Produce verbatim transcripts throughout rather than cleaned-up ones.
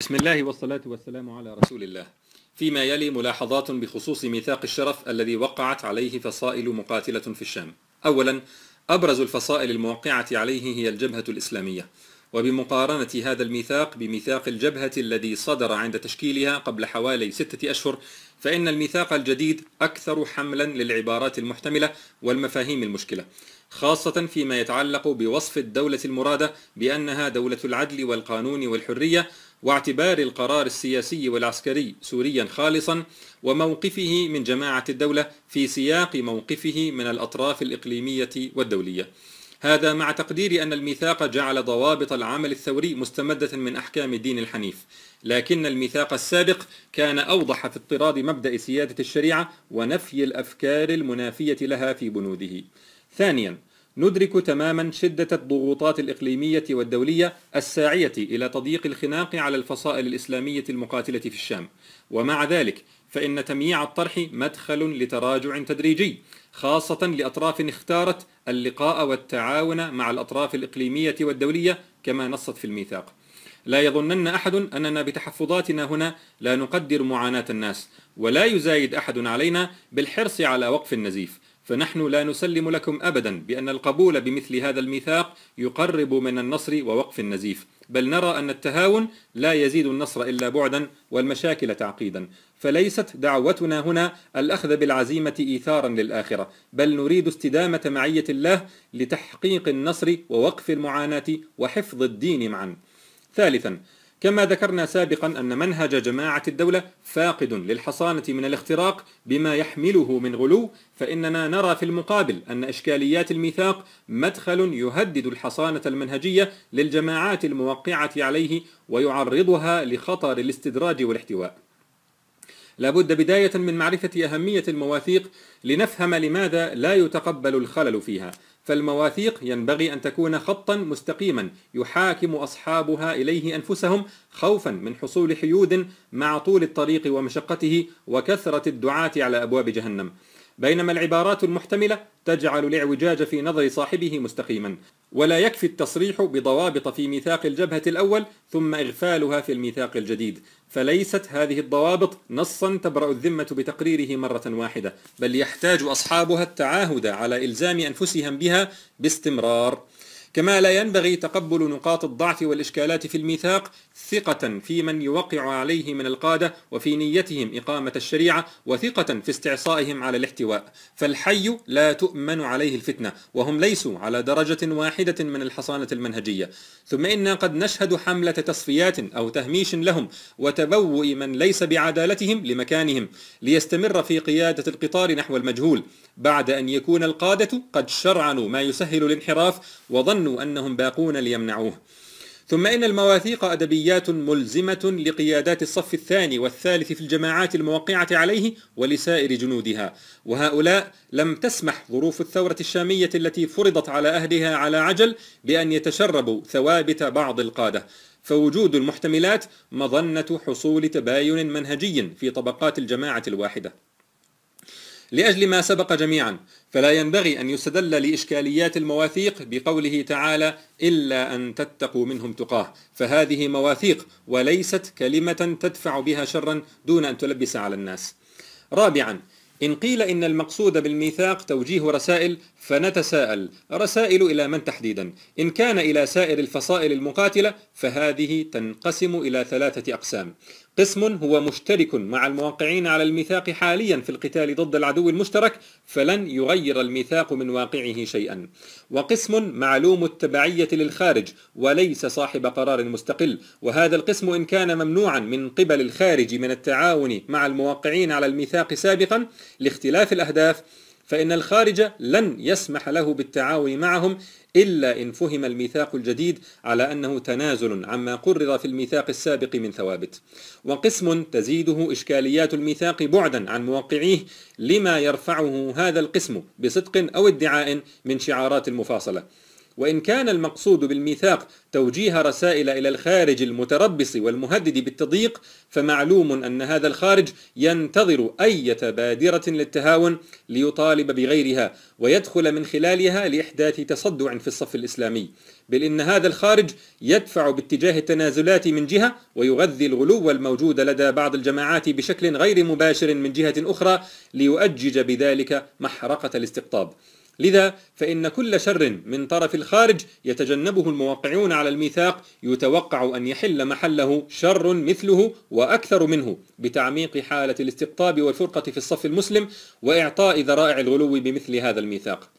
بسم الله والصلاة والسلام على رسول الله. فيما يلي ملاحظات بخصوص ميثاق الشرف الذي وقعت عليه فصائل مقاتلة في الشام. أولا، أبرز الفصائل الموقعة عليه هي الجبهة الإسلامية، وبمقارنة هذا الميثاق بميثاق الجبهة الذي صدر عند تشكيلها قبل حوالي ستة أشهر، فإن الميثاق الجديد أكثر حملا للعبارات المحتملة والمفاهيم المشكلة، خاصة فيما يتعلق بوصف الدولة المرادة بأنها دولة العدل والقانون والحرية، واعتبار القرار السياسي والعسكري سوريا خالصا، وموقفه من جماعة الدولة في سياق موقفه من الأطراف الإقليمية والدولية. هذا مع تقدير أن الميثاق جعل ضوابط العمل الثوري مستمدة من أحكام الدين الحنيف، لكن الميثاق السابق كان أوضح في اضطراد مبدأ سيادة الشريعة ونفي الأفكار المنافية لها في بنوده. ثانيا، ندرك تماما شدة الضغوطات الإقليمية والدولية الساعية إلى تضييق الخناق على الفصائل الإسلامية المقاتلة في الشام، ومع ذلك فإن تمييع الطرح مدخل لتراجع تدريجي، خاصة لأطراف اختارت اللقاء والتعاون مع الأطراف الإقليمية والدولية كما نصت في الميثاق. لا يظنن أحد أننا بتحفظاتنا هنا لا نقدر معاناة الناس، ولا يزايد أحد علينا بالحرص على وقف النزيف، فنحن لا نسلم لكم أبدا بأن القبول بمثل هذا الميثاق يقرب من النصر ووقف النزيف، بل نرى أن التهاون لا يزيد النصر إلا بعدا والمشاكل تعقيدا. فليست دعوتنا هنا الأخذ بالعزيمة إيثارا للآخرة، بل نريد استدامة معية الله لتحقيق النصر ووقف المعاناة وحفظ الدين معا. ثالثا، كما ذكرنا سابقا أن منهج جماعة الدولة فاقد للحصانة من الاختراق بما يحمله من غلو، فإننا نرى في المقابل أن إشكاليات الميثاق مدخل يهدد الحصانة المنهجية للجماعات الموقعة عليه ويعرضها لخطر الاستدراج والاحتواء. لابد بداية من معرفة أهمية المواثيق لنفهم لماذا لا يتقبل الخلل فيها. فالمواثيق ينبغي أن تكون خطا مستقيما يحاكم أصحابها إليه أنفسهم، خوفا من حصول حيود مع طول الطريق ومشقته وكثرة الدعاة على أبواب جهنم، بينما العبارات المحتملة تجعل الاعوجاج في نظر صاحبه مستقيما. ولا يكفي التصريح بضوابط في ميثاق الجبهة الأول ثم إغفالها في الميثاق الجديد، فليست هذه الضوابط نصا تبرأ الذمة بتقريره مرة واحدة، بل يحتاج أصحابها التعاهد على إلزام أنفسهم بها باستمرار. كما لا ينبغي تقبل نقاط الضعف والإشكالات في الميثاق ثقة في من يوقع عليه من القادة وفي نيتهم إقامة الشريعة، وثقة في استعصائهم على الاحتواء، فالحي لا تؤمن عليه الفتنة، وهم ليسوا على درجة واحدة من الحصانة المنهجية. ثم إنا قد نشهد حملة تصفيات أو تهميش لهم وتبوء من ليس بعدالتهم لمكانهم ليستمر في قيادة القطار نحو المجهول، بعد أن يكون القادة قد شرعنوا ما يسهل الانحراف وظنوا أنهم باقون ليمنعوه. ثم إن المواثيق أدبيات ملزمة لقيادات الصف الثاني والثالث في الجماعات الموقعة عليه ولسائر جنودها، وهؤلاء لم تسمح ظروف الثورة الشامية التي فرضت على أهلها على عجل بأن يتشربوا ثوابت بعض القادة، فوجود المحتملات مظنة حصول تباين منهجي في طبقات الجماعة الواحدة. لأجل ما سبق جميعا، فلا ينبغي أن يستدل لإشكاليات المواثيق بقوله تعالى إلا أن تتقوا منهم تقاه، فهذه مواثيق وليست كلمة تدفع بها شرا دون أن تلبس على الناس. رابعا، إن قيل إن المقصود بالميثاق توجيه رسائل، فنتساءل رسائل إلى من تحديدا؟ إن كان إلى سائر الفصائل المقاتلة فهذه تنقسم إلى ثلاثة أقسام. قسم هو مشترك مع الموقعين على الميثاق حاليا في القتال ضد العدو المشترك، فلن يغير الميثاق من واقعه شيئا. وقسم معلوم التبعية للخارج وليس صاحب قرار مستقل، وهذا القسم إن كان ممنوعا من قبل الخارج من التعاون مع الموقعين على الميثاق سابقا لاختلاف الأهداف، فإن الخارج لن يسمح له بالتعاون معهم إلا إن فهم الميثاق الجديد على أنه تنازل عما قرر في الميثاق السابق من ثوابت. وقسم تزيده إشكاليات الميثاق بعدا عن موقعيه لما يرفعه هذا القسم بصدق أو ادعاء من شعارات المفاصلة. وإن كان المقصود بالميثاق توجيه رسائل إلى الخارج المتربص والمهدد بالتضييق، فمعلوم أن هذا الخارج ينتظر أي بادرة للتهاون ليطالب بغيرها ويدخل من خلالها لإحداث تصدع في الصف الإسلامي، بل إن هذا الخارج يدفع باتجاه التنازلات من جهة ويغذي الغلو الموجود لدى بعض الجماعات بشكل غير مباشر من جهة أخرى ليؤجج بذلك محرقة الاستقطاب. لذا فإن كل شر من طرف الخارج يتجنبه الموقعون على الميثاق يتوقع أن يحل محله شر مثله وأكثر منه بتعميق حالة الاستقطاب والفرقة في الصف المسلم وإعطاء ذرائع الغلو بمثل هذا الميثاق.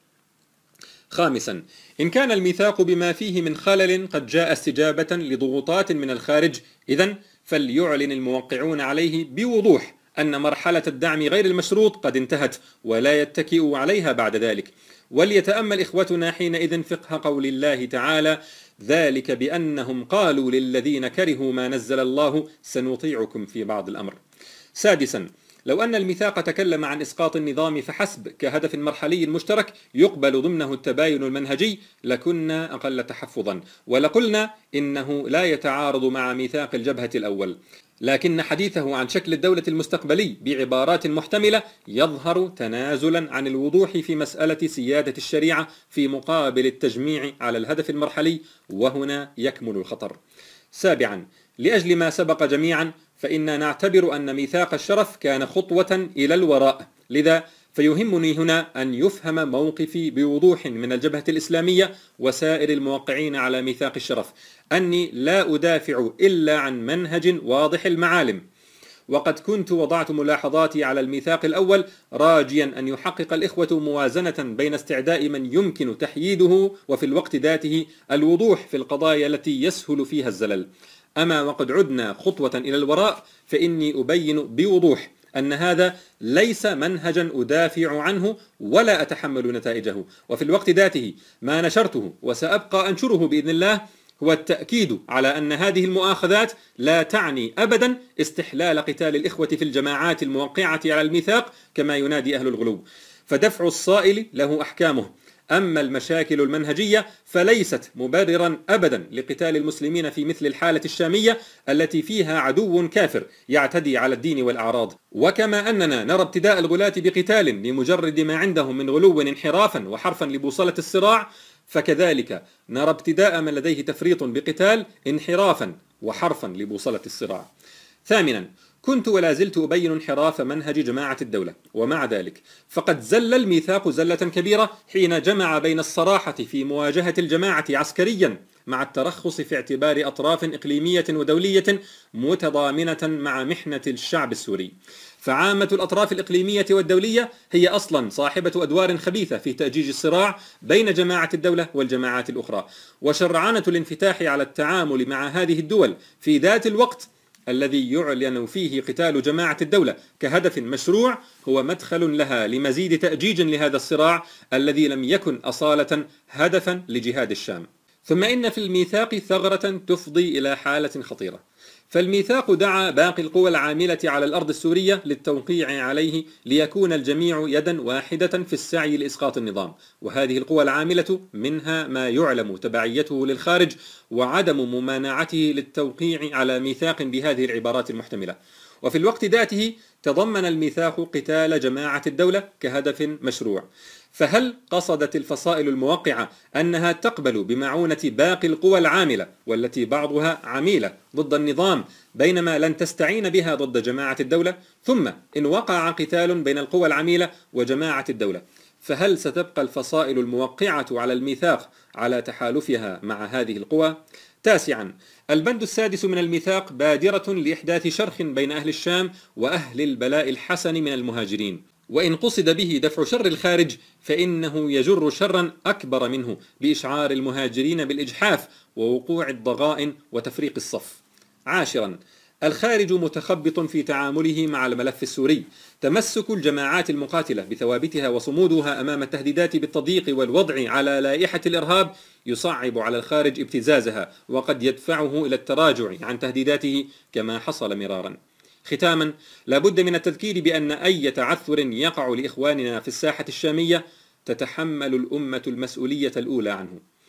خامسا، إن كان الميثاق بما فيه من خلل قد جاء استجابة لضغوطات من الخارج، إذن فليعلن الموقعون عليه بوضوح أن مرحلة الدعم غير المشروط قد انتهت ولا يتكئوا عليها بعد ذلك. وليتأمل إخوتنا حينئذ فقه قول الله تعالى: ذلك بأنهم قالوا للذين كرهوا ما نزل الله سنطيعكم في بعض الأمر. سادسا، لو أن الميثاق تكلم عن إسقاط النظام فحسب كهدف مرحلي مشترك يقبل ضمنه التباين المنهجي لكنا أقل تحفظا، ولقلنا إنه لا يتعارض مع ميثاق الجبهة الأول، لكن حديثه عن شكل الدولة المستقبلي بعبارات محتملة يظهر تنازلا عن الوضوح في مسألة سيادة الشريعة في مقابل التجميع على الهدف المرحلي، وهنا يكمن الخطر. سابعا، لأجل ما سبق جميعا فإننا نعتبر أن ميثاق الشرف كان خطوة إلى الوراء، لذا فيهمني هنا أن يفهم موقفي بوضوح من الجبهة الإسلامية وسائر الموقعين على ميثاق الشرف أني لا أدافع إلا عن منهج واضح المعالم. وقد كنت وضعت ملاحظاتي على الميثاق الأول راجيا أن يحقق الإخوة موازنة بين استعداء من يمكن تحييده وفي الوقت ذاته الوضوح في القضايا التي يسهل فيها الزلل. أما وقد عدنا خطوة إلى الوراء فإني أبين بوضوح أن هذا ليس منهجا أدافع عنه ولا أتحمل نتائجه، وفي الوقت ذاته ما نشرته وسأبقى أنشره بإذن الله هو التأكيد على أن هذه المؤاخذات لا تعني أبدا استحلال قتال الإخوة في الجماعات الموقعة على الميثاق كما ينادي أهل الغلو، فدفع الصائل له أحكامه. أما المشاكل المنهجية فليست مبررا أبدا لقتال المسلمين في مثل الحالة الشامية التي فيها عدو كافر يعتدي على الدين والأعراض. وكما أننا نرى ابتداء الغلاة بقتال لمجرد ما عندهم من غلو انحرافا وحرفا لبوصلة الصراع، فكذلك نرى ابتداء من لديه تفريط بقتال انحرافا وحرفا لبوصلة الصراع. ثامنا، كنت ولا زلت أبين انحراف منهج جماعة الدولة، ومع ذلك فقد زل الميثاق زلة كبيرة حين جمع بين الصراحة في مواجهة الجماعة عسكريا مع الترخص في اعتبار أطراف إقليمية ودولية متضامنة مع محنة الشعب السوري. فعامة الأطراف الإقليمية والدولية هي أصلا صاحبة أدوار خبيثة في تأجيج الصراع بين جماعة الدولة والجماعات الأخرى، وشرعنة الانفتاح على التعامل مع هذه الدول في ذات الوقت الذي يعلن فيه قتال جماعة الدولة كهدف مشروع هو مدخل لها لمزيد تأجيج لهذا الصراع الذي لم يكن أصالة هدفا لجهاد الشام. ثم إن في الميثاق ثغرة تفضي إلى حالة خطيرة، فالميثاق دعا باقي القوى العاملة على الأرض السورية للتوقيع عليه ليكون الجميع يدا واحدة في السعي لإسقاط النظام، وهذه القوى العاملة منها ما يعلم تبعيته للخارج وعدم ممانعته للتوقيع على ميثاق بهذه العبارات المحتملة. وفي الوقت ذاته تضمن الميثاق قتال جماعة الدولة كهدف مشروع. فهل قصدت الفصائل الموقعة أنها تقبل بمعونة باقي القوى العاملة والتي بعضها عميلة ضد النظام بينما لن تستعين بها ضد جماعة الدولة؟ ثم إن وقع قتال بين القوى العميلة وجماعة الدولة فهل ستبقى الفصائل الموقعة على الميثاق على تحالفها مع هذه القوى؟ تاسعا، البند السادس من الميثاق بادرة لإحداث شرخ بين أهل الشام وأهل البلاء الحسن من المهاجرين، وإن قصد به دفع شر الخارج فإنه يجر شرا أكبر منه بإشعار المهاجرين بالإجحاف ووقوع الضغائن وتفريق الصف. عاشرا، الخارج متخبط في تعامله مع الملف السوري. تمسك الجماعات المقاتلة بثوابتها وصمودها أمام التهديدات بالتضييق والوضع على لائحة الإرهاب يصعب على الخارج ابتزازها وقد يدفعه إلى التراجع عن تهديداته كما حصل مرارا. ختاما، لابد من التذكير بأن أي تعثر يقع لإخواننا في الساحة الشامية تتحمل الأمة المسؤولية الأولى عنه.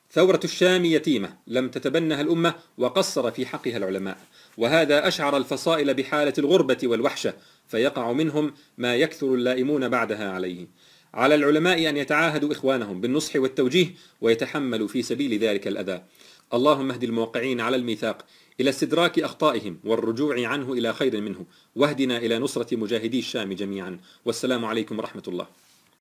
ثورة الشام يتيمة لم تتبنها الأمة وقصر في حقها العلماء، وهذا أشعر الفصائل بحالة الغربة والوحشة، فيقع منهم ما يكثر اللائمون بعدها عليه. على العلماء أن يتعاهدوا إخوانهم بالنصح والتوجيه ويتحملوا في سبيل ذلك الأذى. اللهم اهد الموقعين على الميثاق إلى استدراك أخطائهم والرجوع عنه إلى خير منه، واهدنا إلى نصرة مجاهدي الشام جميعا. والسلام عليكم ورحمة الله.